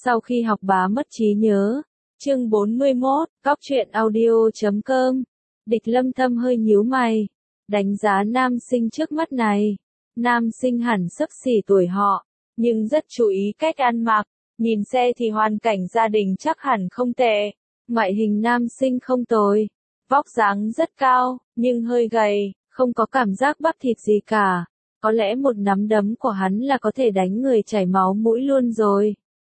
Sau khi học bá mất trí nhớ. Chương 41, Góc truyện audio.com. Địch Lâm Thâm hơi nhíu mày, đánh giá nam sinh trước mắt này. Nam sinh hẳn xấp xỉ tuổi họ, nhưng rất chú ý cách ăn mặc, nhìn xe thì hoàn cảnh gia đình chắc hẳn không tệ. Ngoại hình nam sinh không tồi, vóc dáng rất cao, nhưng hơi gầy, không có cảm giác bắp thịt gì cả. Có lẽ một nắm đấm của hắn là có thể đánh người chảy máu mũi luôn rồi.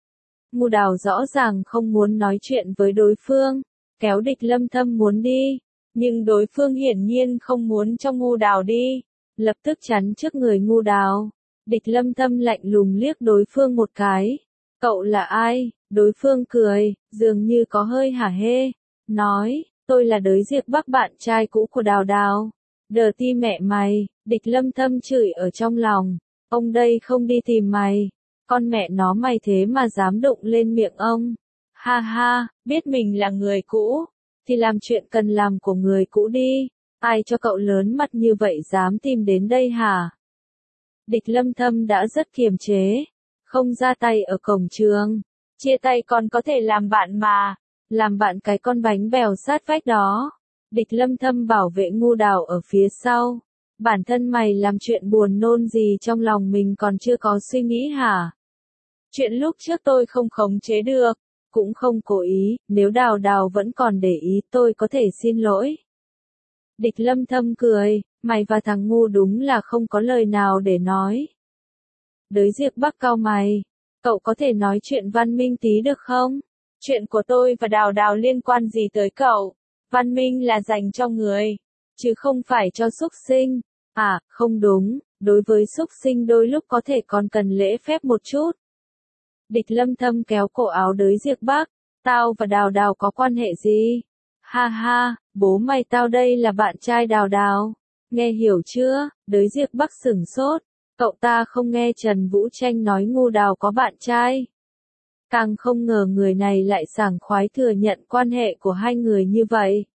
Ngô Đào rõ ràng không muốn nói chuyện với đối phương, kéo Địch Lâm Thâm muốn đi, nhưng đối phương hiển nhiên không muốn cho Ngô Đào đi, lập tức chắn trước người Ngô Đào. Địch Lâm Thâm lạnh lùng liếc đối phương một cái. Cậu là ai? Đối phương cười, dường như có hơi hả hê, nói, tôi là Đới Diệp Bắc, bạn trai cũ của Đào Đào. Đờ ti mẹ mày, Địch Lâm Thâm chửi ở trong lòng, ông đây không đi tìm mày. Con mẹ nó mày thế mà dám đụng lên miệng ông. Ha ha, biết mình là người cũ, thì làm chuyện cần làm của người cũ đi. Ai cho cậu lớn mặt như vậy dám tìm đến đây hả? Địch Lâm Thâm đã rất kiềm chế, không ra tay ở cổng trường. Chia tay còn có thể làm bạn mà. Làm bạn cái con bánh bèo sát vách đó. Địch Lâm Thâm bảo vệ Ngô Đào ở phía sau. Bản thân mày làm chuyện buồn nôn gì trong lòng mình còn chưa có suy nghĩ hả? Chuyện lúc trước tôi không khống chế được, cũng không cố ý, nếu Đào Đào vẫn còn để ý tôi có thể xin lỗi. Địch Lâm Thâm cười, mày và thằng ngu đúng là không có lời nào để nói. Đới Diệp Bắc cau mày, cậu có thể nói chuyện văn minh tí được không? Chuyện của tôi và Đào Đào liên quan gì tới cậu? Văn minh là dành cho người, chứ không phải cho súc sinh. À, không đúng, đối với súc sinh đôi lúc có thể còn cần lễ phép một chút. Địch Lâm Thâm kéo cổ áo Đới Diệp Bắc, tao và Đào Đào có quan hệ gì? Ha ha, bố mày tao đây là bạn trai Đào Đào. Nghe hiểu chưa? Đới Diệp Bắc sửng sốt, cậu ta không nghe Trần Vũ Tranh nói Ngô Đào có bạn trai. Càng không ngờ người này lại sảng khoái thừa nhận quan hệ của hai người như vậy.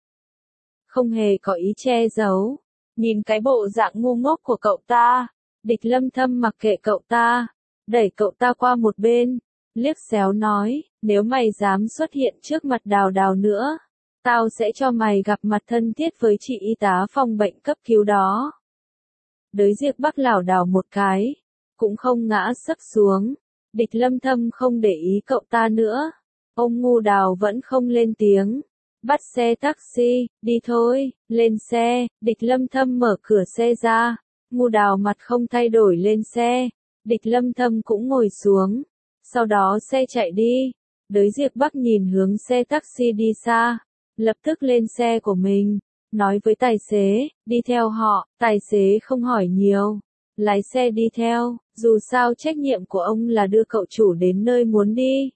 Không hề có ý che giấu. Nhìn cái bộ dạng ngu ngốc của cậu ta, Địch Lâm Thâm mặc kệ cậu ta, đẩy cậu ta qua một bên, liếc xéo nói, nếu mày dám xuất hiện trước mặt Đào Đào nữa, tao sẽ cho mày gặp mặt thân thiết với chị y tá phòng bệnh cấp cứu đó. Đới Diệp Bắc lảo đảo một cái, cũng không ngã sấp xuống. Địch Lâm Thâm không để ý cậu ta nữa. Ông Ngô Đào vẫn không lên tiếng. Bắt xe taxi, đi thôi, lên xe. Địch Lâm Thâm mở cửa xe ra. Ngô Đào mặt không thay đổi lên xe. Địch Lâm Thâm cũng ngồi xuống. Sau đó xe chạy đi. Đới Diệp Bắc nhìn hướng xe taxi đi xa, lập tức lên xe của mình, nói với tài xế, đi theo họ. Tài xế không hỏi nhiều, lái xe đi theo, dù sao trách nhiệm của ông là đưa cậu chủ đến nơi muốn đi.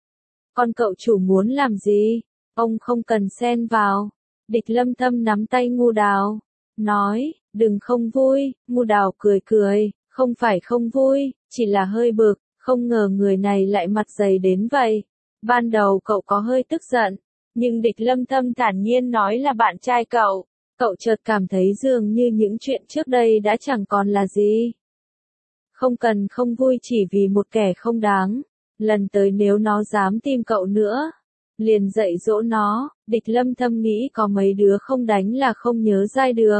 Còn cậu chủ muốn làm gì, ông không cần xen vào. Địch Lâm Thâm nắm tay Ngô Đào, nói, đừng không vui. Ngô Đào cười cười, không phải không vui, chỉ là hơi bực, không ngờ người này lại mặt dày đến vậy. Ban đầu cậu có hơi tức giận, nhưng Địch Lâm Thâm thản nhiên nói là bạn trai cậu. Cậu chợt cảm thấy dường như những chuyện trước đây đã chẳng còn là gì. Không cần không vui chỉ vì một kẻ không đáng. Lần tới nếu nó dám tìm cậu nữa, liền dạy dỗ nó. Địch Lâm Thâm nghĩ có mấy đứa không đánh là không nhớ dai được.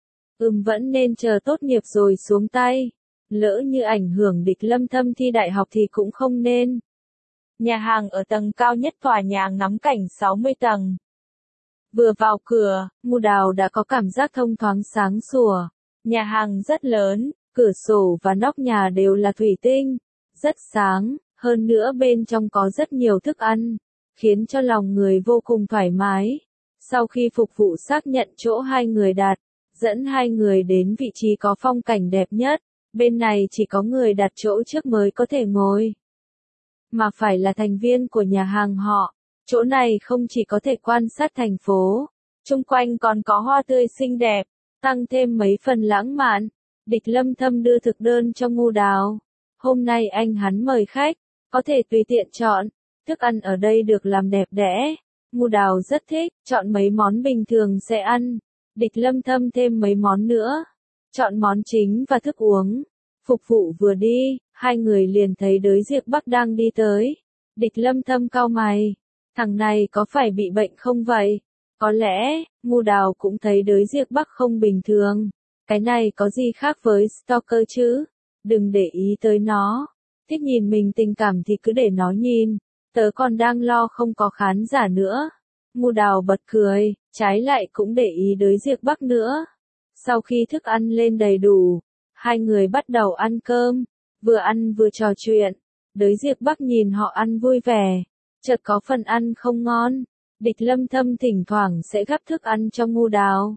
Vẫn nên chờ tốt nghiệp rồi xuống tay. Lỡ như ảnh hưởng Địch Lâm Thâm thi đại học thì cũng không nên. Nhà hàng ở tầng cao nhất tòa nhà ngắm cảnh 60 tầng. Vừa vào cửa, Ngô Đào đã có cảm giác thông thoáng sáng sủa. Nhà hàng rất lớn, cửa sổ và nóc nhà đều là thủy tinh, rất sáng, hơn nữa bên trong có rất nhiều thức ăn, khiến cho lòng người vô cùng thoải mái. Sau khi phục vụ xác nhận chỗ hai người đặt, dẫn hai người đến vị trí có phong cảnh đẹp nhất, bên này chỉ có người đặt chỗ trước mới có thể ngồi, mà phải là thành viên của nhà hàng họ. Chỗ này không chỉ có thể quan sát thành phố, chung quanh còn có hoa tươi xinh đẹp, tăng thêm mấy phần lãng mạn. Địch Lâm Thâm đưa thực đơn cho Ngô Đào. Hôm nay anh hắn mời khách, có thể tùy tiện chọn. Thức ăn ở đây được làm đẹp đẽ. Ngô Đào rất thích, chọn mấy món bình thường sẽ ăn. Địch Lâm Thâm thêm mấy món nữa. Chọn món chính và thức uống. Phục vụ vừa đi, hai người liền thấy Đới Diệp Bắc đang đi tới. Địch Lâm Thâm cau mày, thằng này có phải bị bệnh không vậy? Có lẽ, Ngu Đào cũng thấy Đới Diệp Bắc không bình thường. Cái này có gì khác với stalker chứ? Đừng để ý tới nó. Thích nhìn mình tình cảm thì cứ để nó nhìn. Tớ còn đang lo không có khán giả nữa. Ngu Đào bật cười, trái lại cũng để ý Đới Diệp Bắc nữa. Sau khi thức ăn lên đầy đủ, hai người bắt đầu ăn cơm, vừa ăn vừa trò chuyện. Đới Diệp Bắc nhìn họ ăn vui vẻ, chợt có phần ăn không ngon. Địch Lâm Thâm thỉnh thoảng sẽ gắp thức ăn cho Ngu Đào.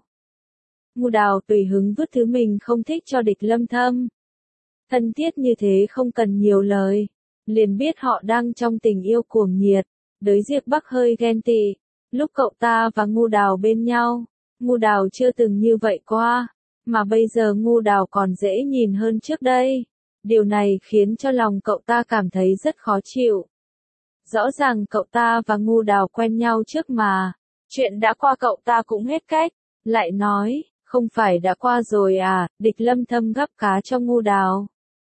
Ngu Đào tùy hứng vứt thứ mình không thích cho Địch Lâm Thâm. Thân thiết như thế không cần nhiều lời, liền biết họ đang trong tình yêu cuồng nhiệt. Đới Diệp Bắc hơi ghen tị, lúc cậu ta và Ngu Đào bên nhau, Ngu Đào chưa từng như vậy qua, mà bây giờ Ngu Đào còn dễ nhìn hơn trước đây. Điều này khiến cho lòng cậu ta cảm thấy rất khó chịu. Rõ ràng cậu ta và Ngu Đào quen nhau trước mà, chuyện đã qua cậu ta cũng hết cách, lại nói, không phải đã qua rồi à? Địch Lâm Thâm gắp cá cho Ngu Đào.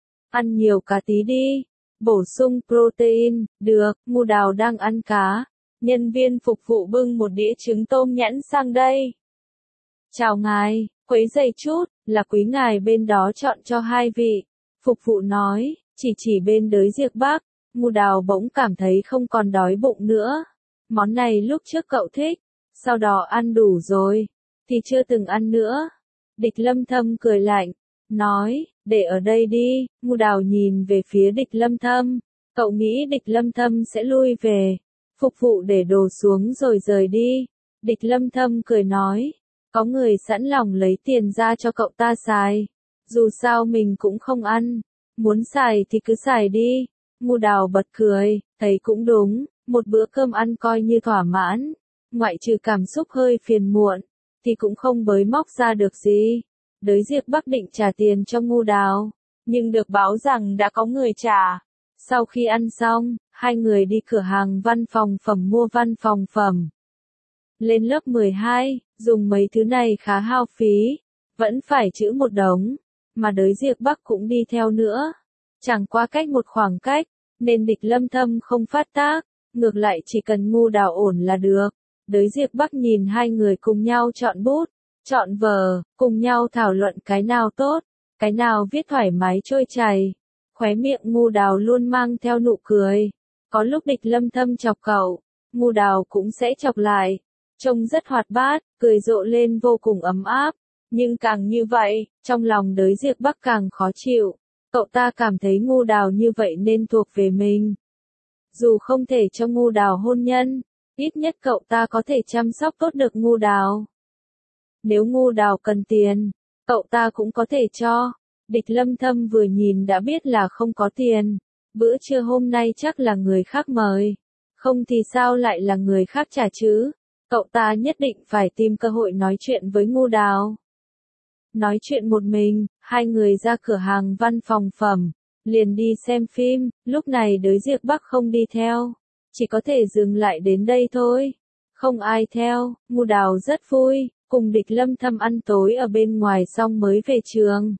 Ăn nhiều cá tí đi, bổ sung protein. Được, Ngu Đào đang ăn cá. Nhân viên phục vụ bưng một đĩa trứng tôm nhãn sang đây. Chào ngài, quấy giày chút, là quý ngài bên đó chọn cho hai vị. Phục vụ nói, chỉ bên Đới Diệp Bắc. Ngu Đào bỗng cảm thấy không còn đói bụng nữa. Món này lúc trước cậu thích, sau đó ăn đủ rồi, thì chưa từng ăn nữa. Địch Lâm Thâm cười lạnh, nói, để ở đây đi. Ngu Đào nhìn về phía Địch Lâm Thâm, cậu nghĩ Địch Lâm Thâm sẽ lui về. Phục vụ để đồ xuống rồi rời đi. Địch Lâm Thâm cười nói, có người sẵn lòng lấy tiền ra cho cậu ta xài. Dù sao mình cũng không ăn, muốn xài thì cứ xài đi. Ngu Đào bật cười, thấy cũng đúng, một bữa cơm ăn coi như thỏa mãn, ngoại trừ cảm xúc hơi phiền muộn, thì cũng không bới móc ra được gì. Đới Diệp Bắc định trả tiền cho Ngu Đào, nhưng được báo rằng đã có người trả. Sau khi ăn xong, hai người đi cửa hàng văn phòng phẩm mua văn phòng phẩm. Lên lớp 12, dùng mấy thứ này khá hao phí, vẫn phải chữ một đống, mà Đới Diệp Bắc cũng đi theo nữa. Chẳng qua cách một khoảng cách, nên Địch Lâm Thâm không phát tác, ngược lại chỉ cần Ngu Đào ổn là được. Đới Diệp Bắc nhìn hai người cùng nhau chọn bút, chọn vở, cùng nhau thảo luận cái nào tốt, cái nào viết thoải mái trôi chảy. Khóe miệng Ngu Đào luôn mang theo nụ cười. Có lúc Địch Lâm Thâm chọc cậu, Ngu Đào cũng sẽ chọc lại. Trông rất hoạt bát, cười rộ lên vô cùng ấm áp. Nhưng càng như vậy, trong lòng Đới Diệp Bắc càng khó chịu. Cậu ta cảm thấy Ngu Đào như vậy nên thuộc về mình. Dù không thể cho Ngu Đào hôn nhân, ít nhất cậu ta có thể chăm sóc tốt được Ngu Đào. Nếu Ngu Đào cần tiền, cậu ta cũng có thể cho. Địch Lâm Thâm vừa nhìn đã biết là không có tiền. Bữa trưa hôm nay chắc là người khác mời. Không thì sao lại là người khác trả chứ? Cậu ta nhất định phải tìm cơ hội nói chuyện với Ngu Đào. Nói chuyện một mình, hai người ra cửa hàng văn phòng phẩm, liền đi xem phim. Lúc này Đới Diệp Bắc không đi theo, chỉ có thể dừng lại đến đây thôi. Không ai theo, Ngu Đào rất vui, cùng Địch Lâm Thâm ăn tối ở bên ngoài xong mới về trường.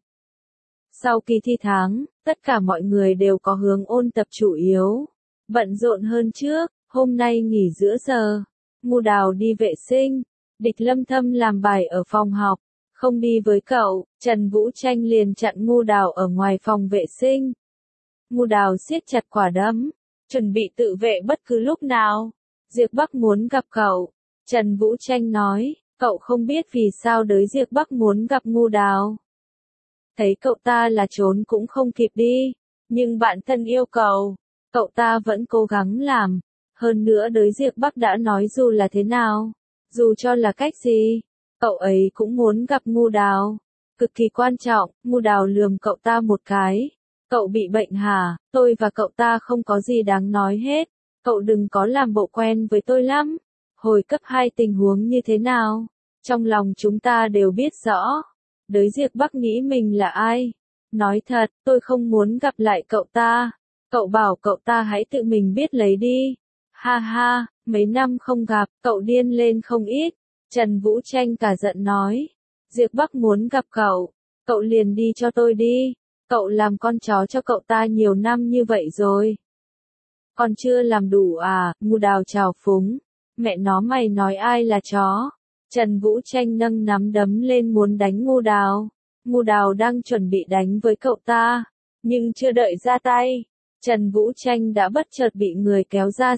Sau kỳ thi tháng, tất cả mọi người đều có hướng ôn tập chủ yếu, bận rộn hơn trước. Hôm nay nghỉ giữa giờ, Ngu Đào đi vệ sinh, Địch Lâm Thâm làm bài ở phòng học, không đi với cậu. Trần Vũ Tranh liền chặn Ngu Đào ở ngoài phòng vệ sinh. Ngu Đào siết chặt quả đấm, chuẩn bị tự vệ bất cứ lúc nào. Diệp Bắc muốn gặp cậu. Trần Vũ Tranh nói, cậu không biết vì sao Đới Diệp Bắc muốn gặp Ngu Đào. Thấy cậu ta là trốn cũng không kịp đi, nhưng bạn thân yêu cầu, cậu ta vẫn cố gắng làm. Hơn nữa Đới Diệp Bắc đã nói dù là thế nào, dù cho là cách gì, cậu ấy cũng muốn gặp Ngu Đào. Cực kỳ quan trọng. Ngu Đào lườm cậu ta một cái. Cậu bị bệnh hả? Tôi và cậu ta không có gì đáng nói hết. Cậu đừng có làm bộ quen với tôi lắm. Hồi cấp 2 tình huống như thế nào? Trong lòng chúng ta đều biết rõ. Đới Diệp Bắc nghĩ mình là ai? Nói thật, tôi không muốn gặp lại cậu ta. Cậu bảo cậu ta hãy tự mình biết lấy đi. Ha ha, mấy năm không gặp, cậu điên lên không ít. Trần Vũ Tranh cả giận nói. Diệp Bắc muốn gặp cậu. Cậu liền đi cho tôi đi. Cậu làm con chó cho cậu ta nhiều năm như vậy rồi. Còn chưa làm đủ à, Ngu Đào trào phúng. Mẹ nó mày nói ai là chó? Trần Vũ Tranh nâng nắm đấm lên muốn đánh Ngu Đào. Ngu Đào đang chuẩn bị đánh với cậu ta, nhưng chưa đợi ra tay, Trần Vũ Tranh đã bất chợt bị người kéo ra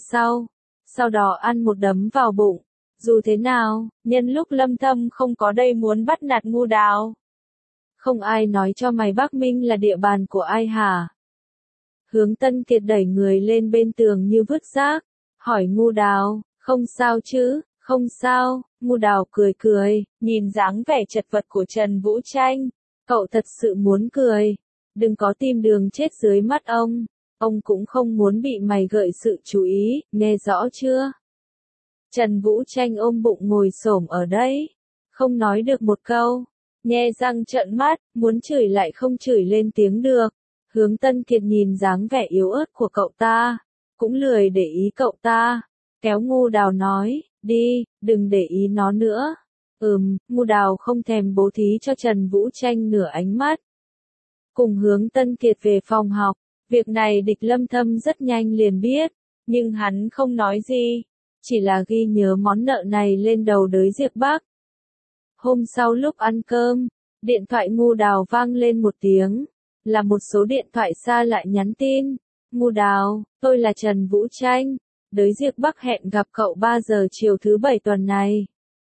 sau đó ăn một đấm vào bụng. Dù thế nào, nhân lúc Lâm Thâm không có đây muốn bắt nạt Ngu Đào. Không ai nói cho mày Bắc Minh là địa bàn của ai hả? Hướng Tân Kiệt đẩy người lên bên tường như vứt rác, hỏi Ngu Đào, không sao chứ, không sao, Ngu Đào cười cười, nhìn dáng vẻ chật vật của Trần Vũ Tranh, cậu thật sự muốn cười, đừng có tìm đường chết dưới mắt ông cũng không muốn bị mày gợi sự chú ý, nghe rõ chưa? Trần Vũ Tranh ôm bụng ngồi xổm ở đấy, không nói được một câu, nhe răng trợn mắt, muốn chửi lại không chửi lên tiếng được. Hướng Tân Kiệt nhìn dáng vẻ yếu ớt của cậu ta, cũng lười để ý cậu ta, kéo Ngu Đào nói, đi, đừng để ý nó nữa. Ngu Đào không thèm bố thí cho Trần Vũ Tranh nửa ánh mắt. Cùng Hướng Tân Kiệt về phòng học, việc này Địch Lâm Thâm rất nhanh liền biết, nhưng hắn không nói gì, chỉ là ghi nhớ món nợ này lên đầu đới Diệp Bắc. Hôm sau lúc ăn cơm, điện thoại Ngu Đào vang lên một tiếng, là một số điện thoại xa lại nhắn tin. Ngu Đào, tôi là Trần Vũ Tranh, đới Diệp Bắc hẹn gặp cậu 3 giờ chiều thứ 7 tuần này.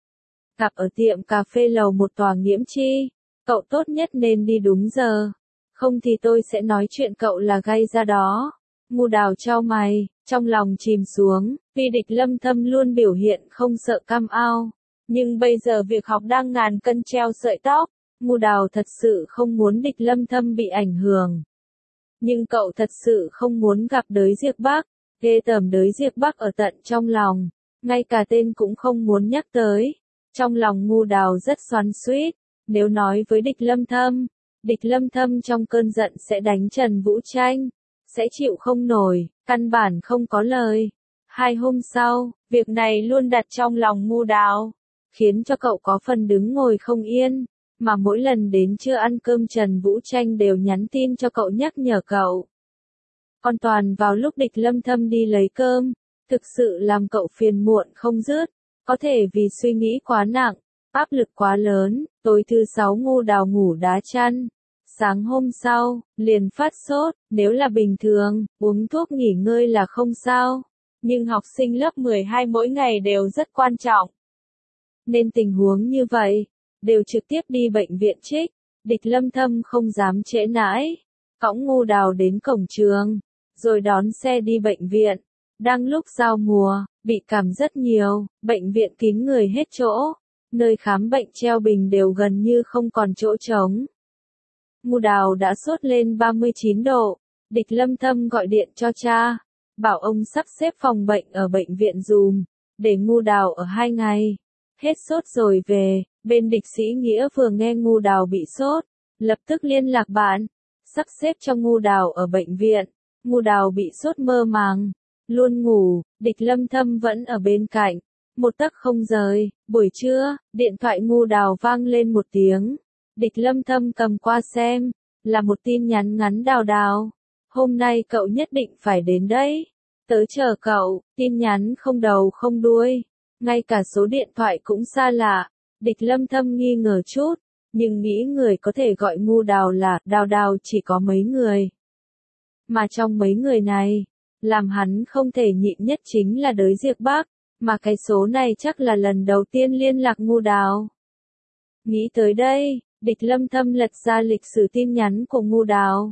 Gặp ở tiệm cà phê lầu 1 tòa Nghiễm Chi, cậu tốt nhất nên đi đúng giờ, không thì tôi sẽ nói chuyện cậu là gay ra đó. Ngu Đào chau mày, trong lòng chìm xuống, vì Địch Lâm Thâm luôn biểu hiện không sợ cam ao, nhưng bây giờ việc học đang ngàn cân treo sợi tóc, Ngu Đào thật sự không muốn Địch Lâm Thâm bị ảnh hưởng. Nhưng cậu thật sự không muốn gặp đới Diệp Bắc, ghê tởm đới Diệp Bắc ở tận trong lòng, ngay cả tên cũng không muốn nhắc tới. Trong lòng Ngu Đào rất xoắn xuýt, nếu nói với Địch Lâm Thâm trong cơn giận sẽ đánh Trần Vũ Tranh, sẽ chịu không nổi, căn bản không có lời. 2 hôm sau, việc này luôn đặt trong lòng Ngu Đào, khiến cho cậu có phần đứng ngồi không yên, mà mỗi lần đến trưa ăn cơm Trần Vũ Tranh đều nhắn tin cho cậu nhắc nhở cậu. Còn toàn vào lúc Địch Lâm Thâm đi lấy cơm, thực sự làm cậu phiền muộn không dứt, có thể vì suy nghĩ quá nặng, áp lực quá lớn, tối thứ 6 Ngu Đào ngủ đá chăn. Sáng hôm sau, liền phát sốt, nếu là bình thường, uống thuốc nghỉ ngơi là không sao. Nhưng học sinh lớp 12 mỗi ngày đều rất quan trọng. Nên tình huống như vậy, đều trực tiếp đi bệnh viện trích. Địch Lâm Thâm không dám trễ nãi, cõng Ngu Đào đến cổng trường, rồi đón xe đi bệnh viện. Đang lúc giao mùa, bị cảm rất nhiều, bệnh viện kín người hết chỗ, nơi khám bệnh treo bình đều gần như không còn chỗ trống. Ngu Đào đã sốt lên 39 độ, Địch Lâm Thâm gọi điện cho cha, bảo ông sắp xếp phòng bệnh ở bệnh viện dùm, để Ngu Đào ở 2 ngày. Hết sốt rồi về, bên Địch Sĩ Nghĩa vừa nghe Ngu Đào bị sốt, lập tức liên lạc bạn, sắp xếp cho Ngu Đào ở bệnh viện. Ngu Đào bị sốt mơ màng, luôn ngủ, Địch Lâm Thâm vẫn ở bên cạnh, một tấc không rời. Buổi trưa, điện thoại Ngu Đào vang lên một tiếng. Địch Lâm Thâm cầm qua xem, là một tin nhắn ngắn: Đào Đào, hôm nay cậu nhất định phải đến đấy, tớ chờ cậu. Tin nhắn không đầu không đuôi, ngay cả số điện thoại cũng xa lạ. Địch Lâm Thâm nghi ngờ chút, nhưng nghĩ người có thể gọi Ngu Đào là Đào Đào chỉ có mấy người. Mà trong mấy người này, làm hắn không thể nhịn nhất chính là đới Diệp Bắc, mà cái số này chắc là lần đầu tiên liên lạc Ngu Đào. Nghĩ tới đây, Địch Lâm Thâm lật ra lịch sử tin nhắn của Ngu Đào.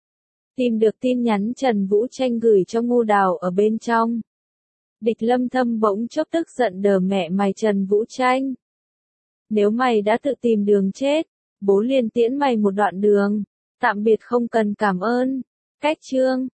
Tìm được tin nhắn Trần Vũ Tranh gửi cho Ngu Đào ở bên trong. Địch Lâm Thâm bỗng chốc tức giận đờ mẹ mày Trần Vũ Tranh. Nếu mày đã tự tìm đường chết, bố liền tiễn mày một đoạn đường. Tạm biệt không cần cảm ơn. Cách chương